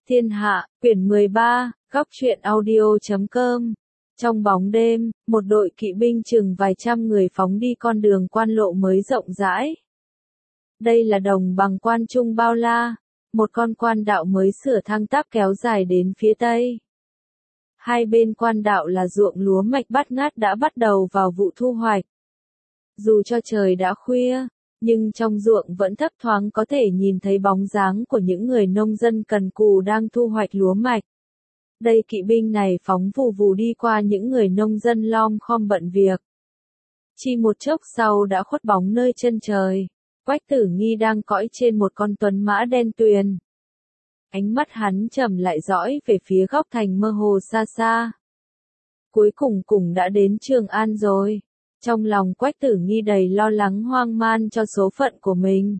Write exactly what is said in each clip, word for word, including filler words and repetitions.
Thiên Hạ, quyển mười ba, góc truyện audio chấm com. Trong bóng đêm, một đội kỵ binh chừng vài trăm người phóng đi con đường quan lộ mới rộng rãi. Đây là đồng bằng quan trung bao la, một con quan đạo mới sửa thăng tắp kéo dài đến phía tây. Hai bên quan đạo là ruộng lúa mạch bát ngát đã bắt đầu vào vụ thu hoạch. Dù cho trời đã khuya, nhưng trong ruộng vẫn thấp thoáng có thể nhìn thấy bóng dáng của những người nông dân cần cù đang thu hoạch lúa mạch. Đây kỵ binh này phóng vù vù đi qua những người nông dân lom khom bận việc. Chỉ một chốc sau đã khuất bóng nơi chân trời. Quách Tử Nghi đang cõi trên một con tuấn mã đen tuyền. Ánh mắt hắn trầm lại dõi về phía góc thành mơ hồ xa xa. Cuối cùng cùng đã đến Trường An rồi. Trong lòng Quách Tử Nghi đầy lo lắng hoang man cho số phận của mình.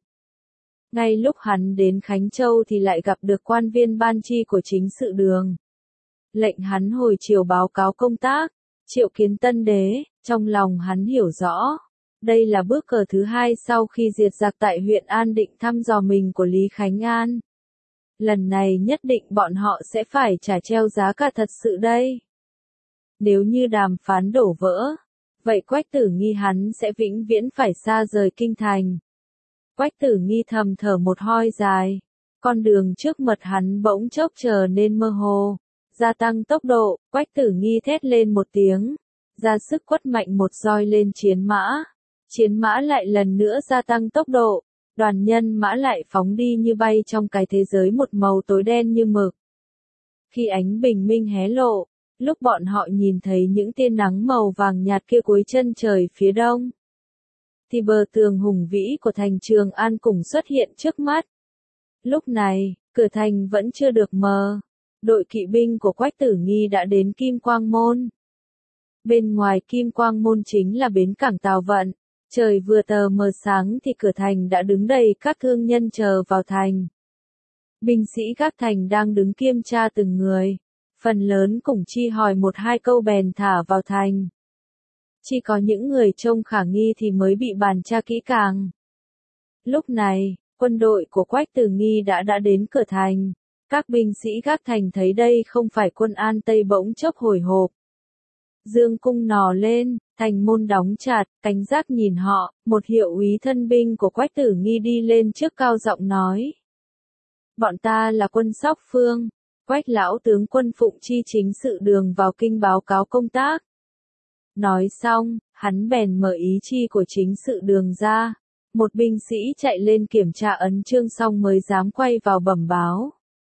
Ngay lúc hắn đến Khánh Châu thì lại gặp được quan viên ban chi của chính sự đường. Lệnh hắn hồi chiều báo cáo công tác, triệu kiến tân đế, trong lòng hắn hiểu rõ. Đây là bước cờ thứ hai sau khi diệt giặc tại huyện An Định thăm dò mình của Lý Khánh An. Lần này nhất định bọn họ sẽ phải trả treo giá cả thật sự đây. Nếu như đàm phán đổ vỡ, vậy Quách Tử Nghi hắn sẽ vĩnh viễn phải xa rời kinh thành. Quách Tử Nghi thầm thở một hơi dài. Con đường trước mặt hắn bỗng chốc trở nên mơ hồ. Gia tăng tốc độ, Quách Tử Nghi thét lên một tiếng. Ra sức quất mạnh một roi lên chiến mã. Chiến mã lại lần nữa gia tăng tốc độ. Đoàn nhân mã lại phóng đi như bay trong cái thế giới một màu tối đen như mực. Khi ánh bình minh hé lộ, lúc bọn họ nhìn thấy những tia nắng màu vàng nhạt kia cuối chân trời phía đông, thì bờ tường hùng vĩ của thành Trường An cùng xuất hiện trước mắt. Lúc này, cửa thành vẫn chưa được mở. Đội kỵ binh của Quách Tử Nghi đã đến Kim Quang Môn. Bên ngoài Kim Quang Môn chính là bến cảng Tào Vận. Trời vừa tờ mờ sáng thì cửa thành đã đứng đầy các thương nhân chờ vào thành. Binh sĩ các thành đang đứng kiểm tra từng người. Phần lớn cũng chi hỏi một hai câu bèn thả vào thành. Chỉ có những người trông khả nghi thì mới bị bàn tra kỹ càng. Lúc này, quân đội của Quách Tử Nghi đã đã đến cửa thành. Các binh sĩ các thành thấy đây không phải quân An Tây bỗng chốc hồi hộp. Dương cung nỏ lên, thành môn đóng chặt, cảnh giác nhìn họ, một hiệu úy thân binh của Quách Tử Nghi đi lên trước cao giọng nói. Bọn ta là quân Sóc Phương, Quách lão tướng quân phụng chi chính sự đường vào kinh báo cáo công tác. Nói xong, hắn bèn mở ý chi của chính sự đường ra. Một binh sĩ chạy lên kiểm tra ấn chương xong mới dám quay vào bẩm báo.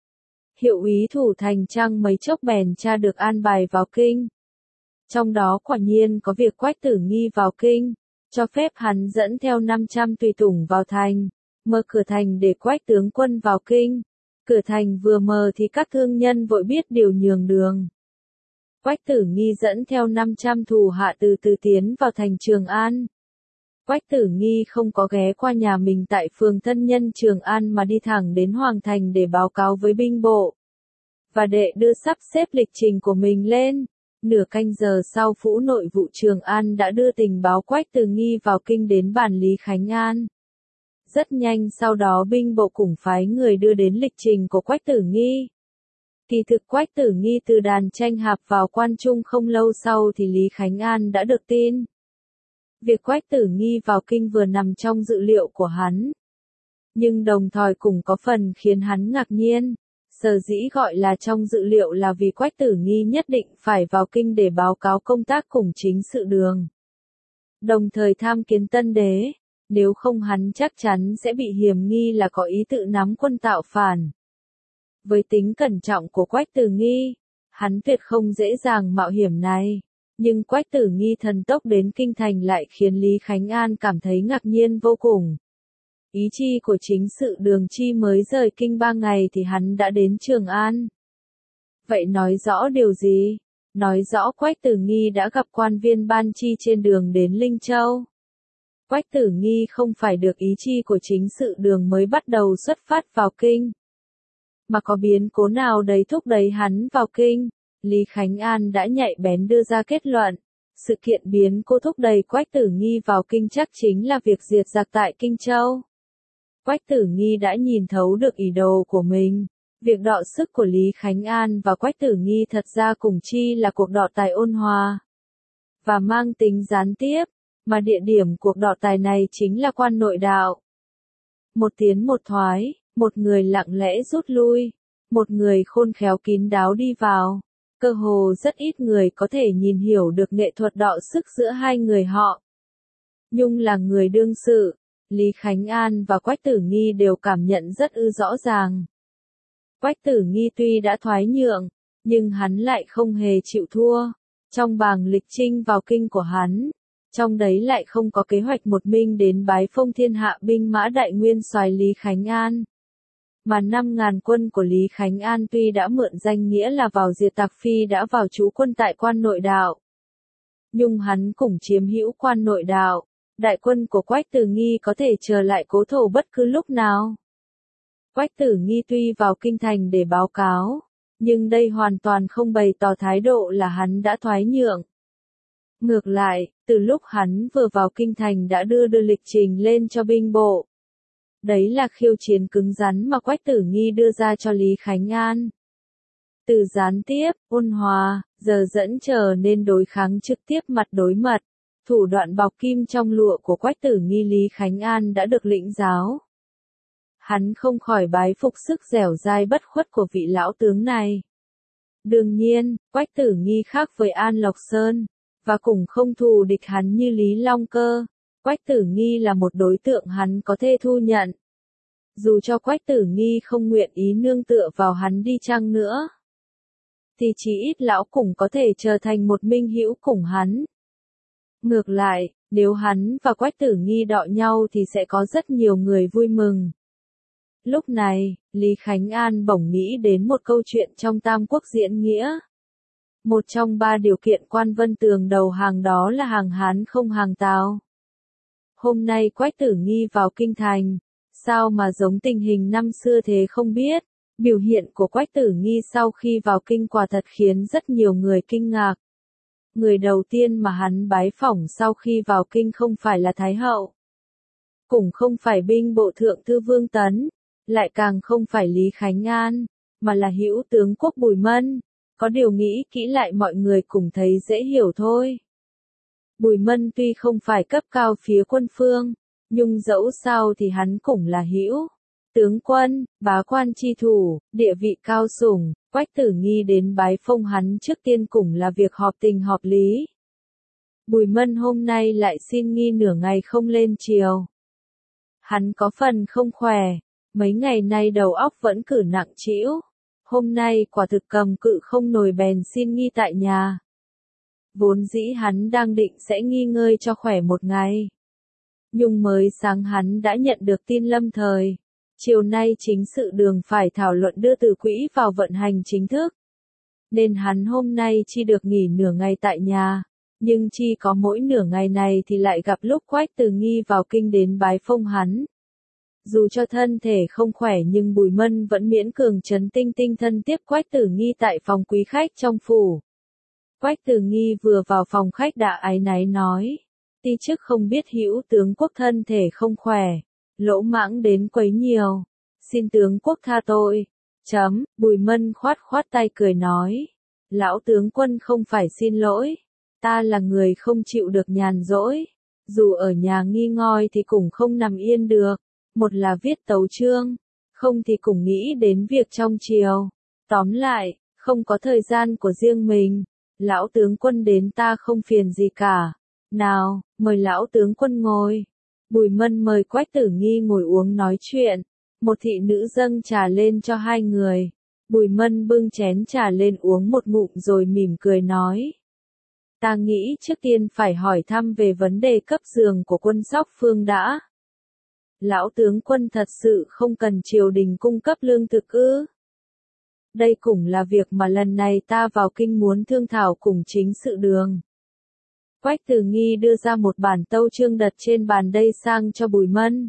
Hiệu úy thủ thành Trăng mấy chốc bèn tra được an bài vào kinh. Trong đó quả nhiên có việc Quách Tử Nghi vào kinh, cho phép hắn dẫn theo năm trăm tùy tùng vào thành, mở cửa thành để Quách tướng quân vào kinh. Cửa thành vừa mở thì các thương nhân vội biết điều nhường đường. Quách Tử Nghi dẫn theo năm trăm thủ hạ từ từ tiến vào thành Trường An. Quách Tử Nghi không có ghé qua nhà mình tại phường Thân Nhân Trường An mà đi thẳng đến Hoàng Thành để báo cáo với binh bộ. Và đệ đưa sắp xếp lịch trình của mình lên. Nửa canh giờ sau Phủ Nội vụ Trường An đã đưa tình báo Quách Tử Nghi vào kinh đến bản Lý Khánh An. Rất nhanh sau đó binh bộ cùng phái người đưa đến lịch trình của Quách Tử Nghi. Kỳ thực Quách Tử Nghi từ đàn tranh hạp vào quan trung không lâu sau thì Lý Khánh An đã được tin. Việc Quách Tử Nghi vào kinh vừa nằm trong dự liệu của hắn. Nhưng đồng thời cũng có phần khiến hắn ngạc nhiên. Sở dĩ gọi là trong dự liệu là vì Quách Tử Nghi nhất định phải vào kinh để báo cáo công tác cùng chính sự đường. Đồng thời tham kiến tân đế, nếu không hắn chắc chắn sẽ bị hiềm nghi là có ý tự nắm quân tạo phản. Với tính cẩn trọng của Quách Tử Nghi, hắn tuyệt không dễ dàng mạo hiểm này. Nhưng Quách Tử Nghi thần tốc đến kinh thành lại khiến Lý Khánh An cảm thấy ngạc nhiên vô cùng. Ý chi của chính sự đường chi mới rời kinh ba ngày thì hắn đã đến Trường An. Vậy nói rõ điều gì? Nói rõ Quách Tử Nghi đã gặp quan viên ban chi trên đường đến Linh Châu. Quách Tử Nghi không phải được ý chi của chính sự đường mới bắt đầu xuất phát vào kinh, mà có biến cố nào đấy thúc đẩy hắn vào kinh. Lý Khánh An đã nhạy bén đưa ra kết luận. Sự kiện biến cố thúc đẩy Quách Tử Nghi vào kinh chắc chính là việc diệt giặc tại Kinh Châu. Quách Tử Nghi đã nhìn thấu được ý đồ của mình. Việc đọ sức của Lý Khánh An và Quách Tử Nghi thật ra cùng chi là cuộc đọ tài ôn hòa và mang tính gián tiếp, mà địa điểm cuộc đọ tài này chính là quan nội đạo. Một tiến một thoái, một người lặng lẽ rút lui, một người khôn khéo kín đáo đi vào. Cơ hồ rất ít người có thể nhìn hiểu được nghệ thuật đọ sức giữa hai người họ. Nhung là người đương sự, Lý Khánh An và Quách Tử Nghi đều cảm nhận rất ư rõ ràng. Quách Tử Nghi tuy đã thoái nhượng, nhưng hắn lại không hề chịu thua. Trong bảng lịch trinh vào kinh của hắn, trong đấy lại không có kế hoạch một mình đến bái phong thiên hạ binh mã đại nguyên soái Lý Khánh An. Mà năm ngàn quân của Lý Khánh An tuy đã mượn danh nghĩa là vào diệt tặc phi đã vào trú quân tại quan nội đạo. Nhưng hắn cũng chiếm hữu quan nội đạo, đại quân của Quách Tử Nghi có thể trở lại cố thổ bất cứ lúc nào. Quách Tử Nghi tuy vào kinh thành để báo cáo, nhưng đây hoàn toàn không bày tỏ thái độ là hắn đã thoái nhượng. Ngược lại, từ lúc hắn vừa vào kinh thành đã đưa đưa lịch trình lên cho binh bộ. Đấy là khiêu chiến cứng rắn mà Quách Tử Nghi đưa ra cho Lý Khánh An. Từ gián tiếp, ôn hòa, giờ dẫn trở nên đối kháng trực tiếp mặt đối mặt. Thủ đoạn bọc kim trong lụa của Quách Tử Nghi Lý Khánh An đã được lĩnh giáo. Hắn không khỏi bái phục sức dẻo dai bất khuất của vị lão tướng này. Đương nhiên, Quách Tử Nghi khác với An Lộc Sơn, và cũng không thù địch hắn như Lý Long Cơ. Quách Tử Nghi là một đối tượng hắn có thể thu nhận. Dù cho Quách Tử Nghi không nguyện ý nương tựa vào hắn đi chăng nữa, thì chỉ ít lão cũng có thể trở thành một minh hữu cùng hắn. Ngược lại, nếu hắn và Quách Tử Nghi đọ nhau thì sẽ có rất nhiều người vui mừng. Lúc này, Lý Khánh An bỗng nghĩ đến một câu chuyện trong Tam Quốc diễn nghĩa. Một trong ba điều kiện quan Vân Tường đầu hàng đó là hàng Hán không hàng Tào. Hôm nay Quách Tử Nghi vào kinh thành, sao mà giống tình hình năm xưa thế không biết. Biểu hiện của Quách Tử Nghi sau khi vào kinh quả thật khiến rất nhiều người kinh ngạc. Người đầu tiên mà hắn bái phỏng sau khi vào kinh không phải là Thái Hậu, cũng không phải binh bộ thượng thư Vương Tấn, lại càng không phải Lý Khánh An, mà là hữu tướng quốc Bùi Mân. Có điều nghĩ kỹ lại mọi người cùng thấy dễ hiểu thôi. Bùi Mân tuy không phải cấp cao phía quân phương, nhưng dẫu sao thì hắn cũng là hữu tướng quân, bá quan chi thủ, địa vị cao sủng. Quách Tử Nghi đến bái phong hắn trước tiên cũng là việc họp tình họp lý. Bùi Mân hôm nay lại xin nghi nửa ngày không lên triều. Hắn có phần không khỏe, mấy ngày nay đầu óc vẫn cử nặng trĩu. Hôm nay quả thực cầm cự không nổi bèn xin nghi tại nhà. Vốn dĩ hắn đang định sẽ nghi ngơi cho khỏe một ngày. Nhưng mới sáng hắn đã nhận được tin lâm thời. Chiều nay chính sự đường phải thảo luận đưa từ quỹ vào vận hành chính thức. Nên hắn hôm nay chỉ được nghỉ nửa ngày tại nhà. Nhưng chỉ có mỗi nửa ngày này thì lại gặp lúc Quách Tử Nghi vào kinh đến bái phong hắn. Dù cho thân thể không khỏe nhưng Bùi Mân vẫn miễn cường trấn tinh tinh thân tiếp Quách Tử Nghi tại phòng quý khách trong phủ. Quách Tử Nghi vừa vào phòng khách đã áy náy nói. Ti chức không biết hữu tướng quốc thân thể không khỏe, lỗ mãng đến quấy nhiều. Xin tướng quốc tha tội. Chấm, Bùi Mân khoát khoát tay cười nói. Lão tướng quân không phải xin lỗi. Ta là người không chịu được nhàn rỗi. Dù ở nhà nghi ngơi thì cũng không nằm yên được. Một là viết tấu chương, không thì cũng nghĩ đến việc trong triều. Tóm lại, không có thời gian của riêng mình. Lão tướng quân đến ta không phiền gì cả. Nào, mời lão tướng quân ngồi. Bùi Mân mời Quách Tử Nghi ngồi uống nói chuyện. Một thị nữ dâng trà lên cho hai người. Bùi Mân bưng chén trà lên uống một ngụm rồi mỉm cười nói. Ta nghĩ trước tiên phải hỏi thăm về vấn đề cấp giường của quân Sóc Phương đã. Lão tướng quân thật sự không cần triều đình cung cấp lương thực ư? Đây cũng là việc mà lần này ta vào kinh muốn thương thảo cùng chính sự đường. Quách Tử Nghi đưa ra một bản tâu chương đặt trên bàn đây sang cho Bùi Mân.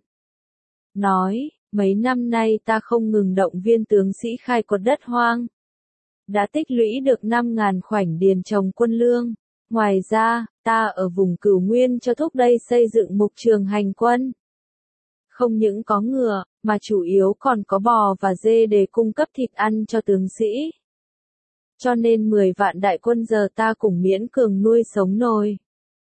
Nói, mấy năm nay ta không ngừng động viên tướng sĩ khai quật đất hoang. Đã tích lũy được năm ngàn khoảnh điền trồng quân lương. Ngoài ra, ta ở vùng Cửu Nguyên cho thúc đẩy xây dựng mục trường hành quân. Không những có ngựa, mà chủ yếu còn có bò và dê để cung cấp thịt ăn cho tướng sĩ. Cho nên mười vạn đại quân giờ ta cũng miễn cường nuôi sống nổi.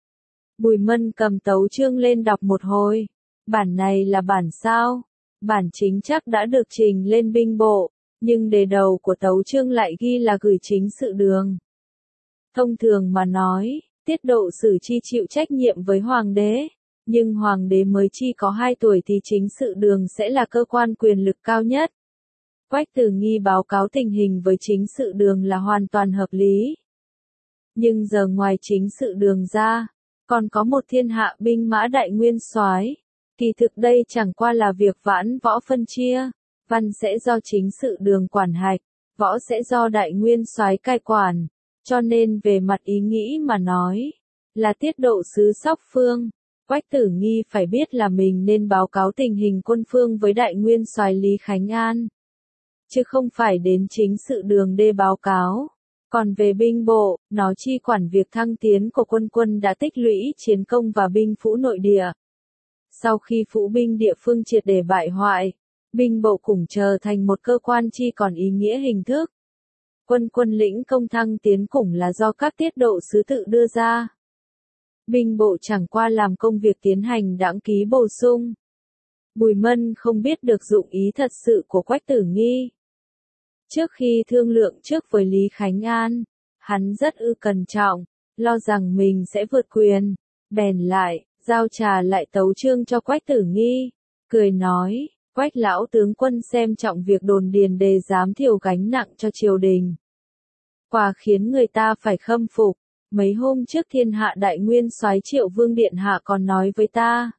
Bùi Mân cầm tấu chương lên đọc một hồi. Bản này là bản sao? Bản chính chắc đã được trình lên binh bộ, nhưng đề đầu của tấu chương lại ghi là gửi chính sự đường. Thông thường mà nói, tiết độ sử chi chịu trách nhiệm với hoàng đế, nhưng hoàng đế mới chi có hai tuổi thì chính sự đường sẽ là cơ quan quyền lực cao nhất. Quách Tử Nghi báo cáo tình hình với chính sự đường là hoàn toàn hợp lý. Nhưng giờ ngoài chính sự đường ra, còn có một thiên hạ binh mã đại nguyên soái. Kỳ thực đây chẳng qua là việc vãn võ phân chia, văn sẽ do chính sự đường quản hạch, võ sẽ do đại nguyên soái cai quản, cho nên về mặt ý nghĩ mà nói, là tiết độ sứ Sóc Phương, Quách Tử Nghi phải biết là mình nên báo cáo tình hình quân phương với đại nguyên soái Lý Khánh An, chứ không phải đến chính sự đường để báo cáo. Còn về binh bộ, nó chi quản việc thăng tiến của quân quân đã tích lũy chiến công và binh phũ nội địa. Sau khi phũ binh địa phương triệt để bại hoại, binh bộ cũng trở thành một cơ quan chi còn ý nghĩa hình thức. Quân quân lĩnh công thăng tiến cũng là do các tiết độ sứ tự đưa ra. Binh bộ chẳng qua làm công việc tiến hành đãng ký bổ sung. Bùi Mân không biết được dụng ý thật sự của Quách Tử Nghi. Trước khi thương lượng trước với Lý Khánh An, hắn rất ư cẩn trọng, lo rằng mình sẽ vượt quyền, bèn lại, giao trà lại tấu chương cho Quách Tử Nghi, cười nói, Quách lão tướng quân xem trọng việc đồn điền đề giám thiểu gánh nặng cho triều đình. Quả khiến người ta phải khâm phục, mấy hôm trước thiên hạ đại nguyên soái Triệu Vương Điện Hạ còn nói với ta.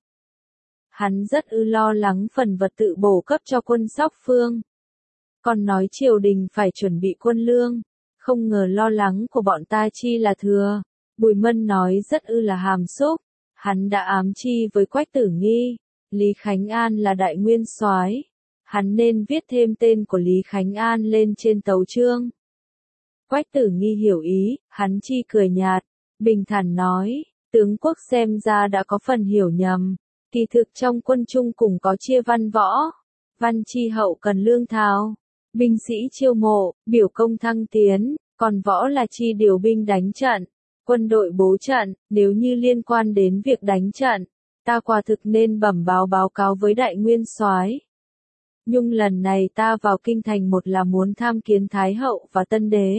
Hắn rất ư lo lắng phần vật tự bổ cấp cho quân Sóc Phương. Còn nói triều đình phải chuẩn bị quân lương, không ngờ lo lắng của bọn ta chi là thừa. Bùi Mân nói rất ư là hàm xúc, hắn đã ám chi với Quách Tử Nghi, Lý Khánh An là đại nguyên soái, hắn nên viết thêm tên của Lý Khánh An lên trên tấu chương. Quách Tử Nghi hiểu ý, hắn chi cười nhạt, bình thản nói, tướng quốc xem ra đã có phần hiểu nhầm, kỳ thực trong quân chung cùng có chia văn võ, văn chi hậu cần lương thảo, binh sĩ chiêu mộ, biểu công thăng tiến, còn võ là chi điều binh đánh trận, quân đội bố trận, nếu như liên quan đến việc đánh trận, ta quả thực nên bẩm báo báo cáo với đại nguyên soái. Nhưng lần này ta vào kinh thành một là muốn tham kiến Thái hậu và Tân đế,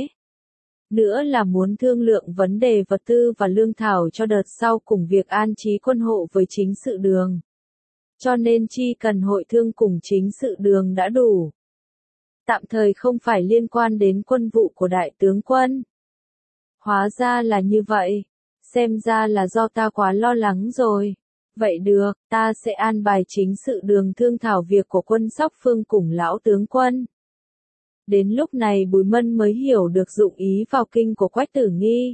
nữa là muốn thương lượng vấn đề vật tư và lương thảo cho đợt sau cùng việc an trí quân hộ với chính sự đường. Cho nên chi cần hội thương cùng chính sự đường đã đủ. Tạm thời không phải liên quan đến quân vụ của đại tướng quân. Hóa ra là như vậy, xem ra là do ta quá lo lắng rồi. Vậy được, ta sẽ an bài chính sự đường thương thảo việc của quân Sóc Phương cùng lão tướng quân. Đến lúc này Bùi Mân mới hiểu được dụng ý vào kinh của Quách Tử Nghi.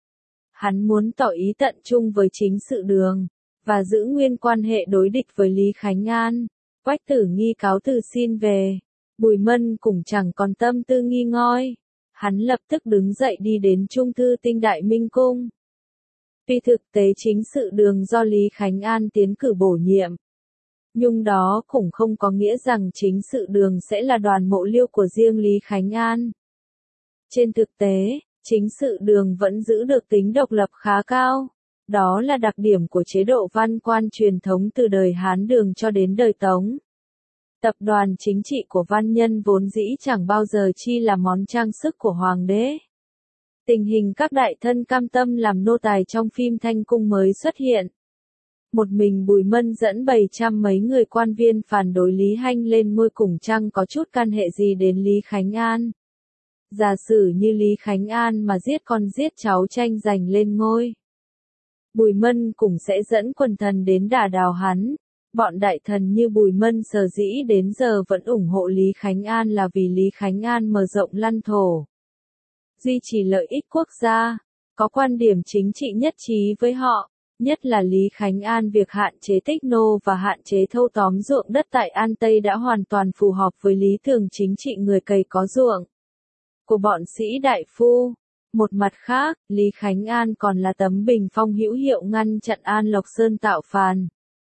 Hắn muốn tỏ ý tận trung với chính sự đường, và giữ nguyên quan hệ đối địch với Lý Khánh An. Quách Tử Nghi cáo từ xin về, Bùi Mân cũng chẳng còn tâm tư nghi ngoi. Hắn lập tức đứng dậy đi đến Trung thư Tinh Đại Minh Cung. Tuy thực tế chính sự đường do Lý Khánh An tiến cử bổ nhiệm, nhưng đó cũng không có nghĩa rằng chính sự đường sẽ là đoàn mộ liêu của riêng Lý Khánh An. Trên thực tế, chính sự đường vẫn giữ được tính độc lập khá cao. Đó là đặc điểm của chế độ văn quan truyền thống từ đời Hán Đường cho đến đời Tống. Tập đoàn chính trị của văn nhân vốn dĩ chẳng bao giờ chi là món trang sức của hoàng đế. Tình hình các đại thân cam tâm làm nô tài trong phim Thanh Cung mới xuất hiện. Một mình Bùi Mân dẫn bảy trăm mấy người quan viên phản đối Lý Hanh lên ngôi cùng chăng có chút can hệ gì đến Lý Khánh An. Giả sử như Lý Khánh An mà giết con giết cháu tranh giành lên ngôi, Bùi Mân cũng sẽ dẫn quần thần đến đả đào hắn. Bọn đại thần như Bùi Mân sở dĩ đến giờ vẫn ủng hộ Lý Khánh An là vì Lý Khánh An mở rộng lãnh thổ, duy trì lợi ích quốc gia, có quan điểm chính trị nhất trí với họ, nhất là Lý Khánh An việc hạn chế tích nô và hạn chế thâu tóm ruộng đất tại An Tây đã hoàn toàn phù hợp với lý tưởng chính trị người cày có ruộng của bọn sĩ đại phu. Một mặt khác, Lý Khánh An còn là tấm bình phong hữu hiệu ngăn chặn An Lộc Sơn tạo phản.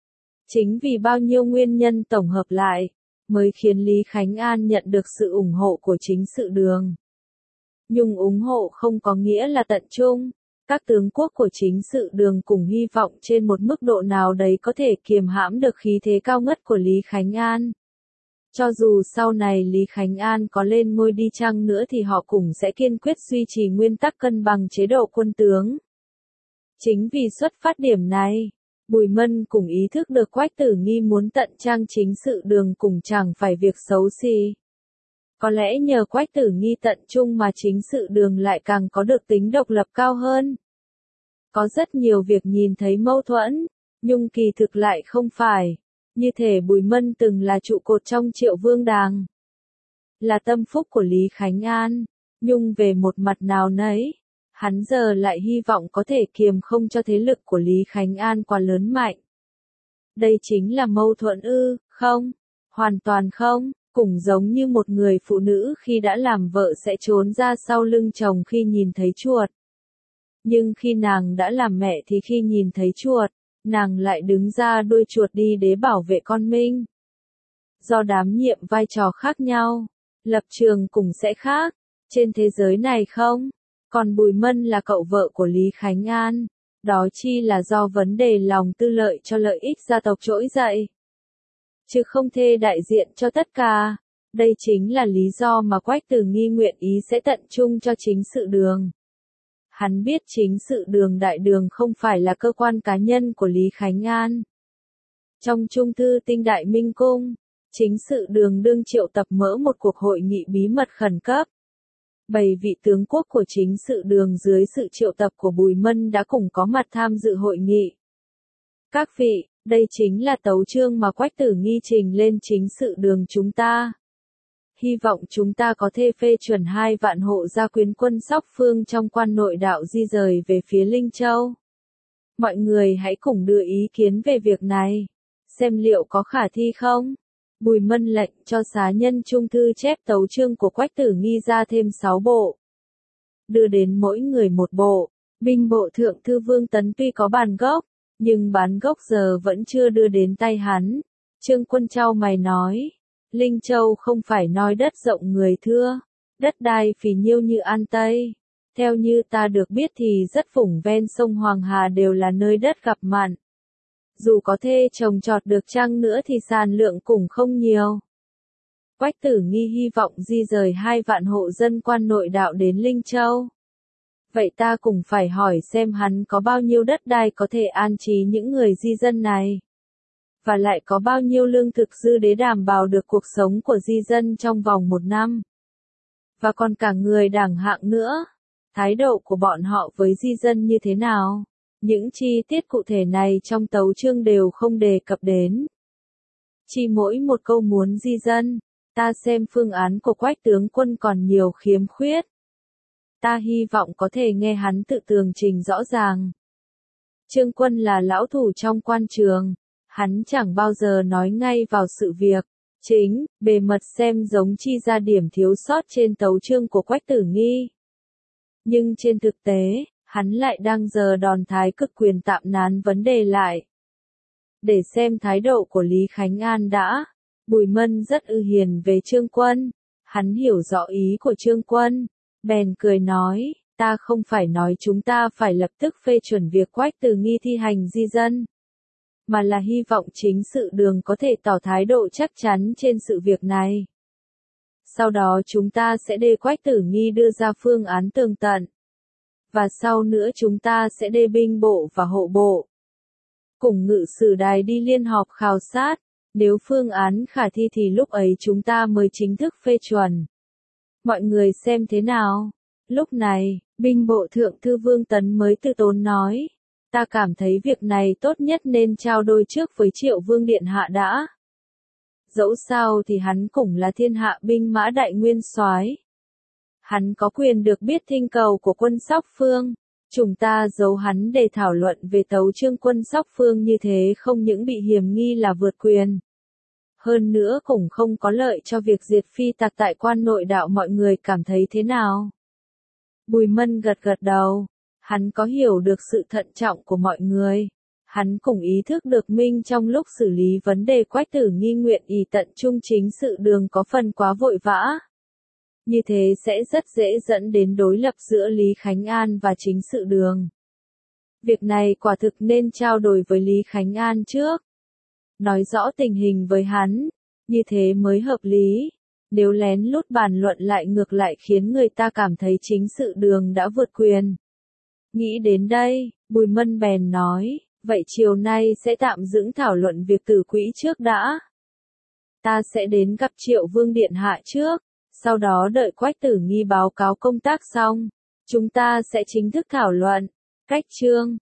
Chính vì bao nhiêu nguyên nhân tổng hợp lại, mới khiến Lý Khánh An nhận được sự ủng hộ của chính sự đường. Nhưng ủng hộ không có nghĩa là tận trung. Các tướng quốc của chính sự đường cùng hy vọng trên một mức độ nào đấy có thể kiềm hãm được khí thế cao ngất của Lý Khánh An. Cho dù sau này Lý Khánh An có lên ngôi đi chăng nữa thì họ cũng sẽ kiên quyết duy trì nguyên tắc cân bằng chế độ quân tướng. Chính vì xuất phát điểm này, Bùi Mân cũng ý thức được Quách Tử Nghi muốn tận trang chính sự đường cũng chẳng phải việc xấu xí. Có lẽ nhờ Quách Tử Nghi tận trung mà chính sự đường lại càng có được tính độc lập cao hơn. Có rất nhiều việc nhìn thấy mâu thuẫn, nhưng kỳ thực lại không phải. Như thể Bùi Mân từng là trụ cột trong Triệu Vương Đàng, là tâm phúc của Lý Khánh An, nhưng về một mặt nào nấy, hắn giờ lại hy vọng có thể kiềm không cho thế lực của Lý Khánh An quá lớn mạnh. Đây chính là mâu thuẫn ư? Không, hoàn toàn không, cũng giống như một người phụ nữ khi đã làm vợ sẽ trốn ra sau lưng chồng khi nhìn thấy chuột. Nhưng khi nàng đã làm mẹ thì khi nhìn thấy chuột, nàng lại đứng ra đuôi chuột đi để bảo vệ con mình. Do đảm nhiệm vai trò khác nhau, lập trường cũng sẽ khác, trên thế giới này không? Còn Bùi Mân là cậu vợ của Lý Khánh An, đó chi là do vấn đề lòng tư lợi cho lợi ích gia tộc trỗi dậy. Chứ không thể đại diện cho tất cả, đây chính là lý do mà Quách Tử Nghi nguyện ý sẽ tận trung cho chính sự đường. Hắn biết chính sự đường đại đường không phải là cơ quan cá nhân của Lý Khánh An. Trong Trung thư Tinh Đại Minh Cung, chính sự đường đương triệu tập mở một cuộc hội nghị bí mật khẩn cấp. Bảy vị tướng quốc của chính sự đường dưới sự triệu tập của Bùi Mân đã cùng có mặt tham dự hội nghị. Các vị, đây chính là tấu chương mà Quách Tử Nghi trình lên chính sự đường chúng ta. Hy vọng chúng ta có thể phê chuẩn hai vạn hộ gia quyến quân Sóc Phương trong quan nội đạo di rời về phía Linh Châu. Mọi người hãy cùng đưa ý kiến về việc này, xem liệu có khả thi không. Bùi Mân lệnh cho xá nhân trung thư chép tấu chương của Quách Tử Nghi ra thêm sáu bộ. Đưa đến mỗi người một bộ, binh bộ thượng thư Vương Tấn tuy có bản gốc, nhưng bản gốc giờ vẫn chưa đưa đến tay hắn. Trương Quân chau mày nói, Linh Châu không phải nói đất rộng người thưa, đất đai phì nhiêu như An Tây. Theo như ta được biết thì rất vùng ven sông Hoàng Hà đều là nơi đất gặp mặn. Dù có thể trồng trọt được chăng nữa thì sản lượng cũng không nhiều. Quách Tử Nghi hy vọng di rời hai vạn hộ dân quan nội đạo đến Linh Châu. Vậy ta cũng phải hỏi xem hắn có bao nhiêu đất đai có thể an trí những người di dân này. Và lại có bao nhiêu lương thực dư để đảm bảo được cuộc sống của di dân trong vòng một năm. Và còn cả người đẳng hạng nữa. Thái độ của bọn họ với di dân như thế nào? Những chi tiết cụ thể này trong tấu chương đều không đề cập đến. Chỉ mỗi một câu muốn di dân, ta xem phương án của Quách tướng quân còn nhiều khiếm khuyết. Ta hy vọng có thể nghe hắn tự tường trình rõ ràng. Trương Quân là lão thủ trong quan trường, hắn chẳng bao giờ nói ngay vào sự việc. Chính, bề mật xem giống chi ra điểm thiếu sót trên tấu chương của Quách Tử Nghi. Nhưng trên thực tế, hắn lại đang giờ đòn thái cực quyền tạm nán vấn đề lại. Để xem thái độ của Lý Khánh An đã. Bùi Mân rất ư hiền về Trương Quân. Hắn hiểu rõ ý của Trương Quân. Bèn cười nói, ta không phải nói chúng ta phải lập tức phê chuẩn việc Quách Tử Nghi thi hành di dân. Mà là hy vọng chính sự đường có thể tỏ thái độ chắc chắn trên sự việc này. Sau đó chúng ta sẽ đề Quách Tử Nghi đưa ra phương án tường tận. Và sau nữa chúng ta sẽ đề binh bộ và hộ bộ. Cùng ngự sử đài đi liên họp khảo sát. Nếu phương án khả thi thì lúc ấy chúng ta mới chính thức phê chuẩn. Mọi người xem thế nào? Lúc này, binh bộ thượng thư Vương Tấn mới từ tốn nói. Ta cảm thấy việc này tốt nhất nên trao đổi trước với Triệu Vương Điện Hạ đã. Dẫu sao thì hắn cũng là thiên hạ binh mã đại nguyên soái. Hắn có quyền được biết thinh cầu của quân Sóc Phương. Chúng ta giấu hắn để thảo luận về tấu chương quân Sóc Phương như thế không những bị hiềm nghi là vượt quyền. Hơn nữa cũng không có lợi cho việc diệt phi tặc tại quan nội đạo. Mọi người cảm thấy thế nào? Bùi Mân gật gật đầu. Hắn có hiểu được sự thận trọng của mọi người. Hắn cũng ý thức được Minh trong lúc xử lý vấn đề Quách Tử Nghi nguyện ý tận trung chính sự đường có phần quá vội vã. Như thế sẽ rất dễ dẫn đến đối lập giữa Lý Khánh An và chính sự đường. Việc này quả thực nên trao đổi với Lý Khánh An trước. Nói rõ tình hình với hắn, như thế mới hợp lý. Nếu lén lút bàn luận lại ngược lại khiến người ta cảm thấy chính sự đường đã vượt quyền. Nghĩ đến đây, Bùi Mân bèn nói, vậy chiều nay sẽ tạm dừng thảo luận việc tử quỹ trước đã. Ta sẽ đến gặp Triệu Vương Điện Hạ trước, sau đó đợi Quách Tử Nghi báo cáo công tác xong, chúng ta sẽ chính thức thảo luận. Cách chương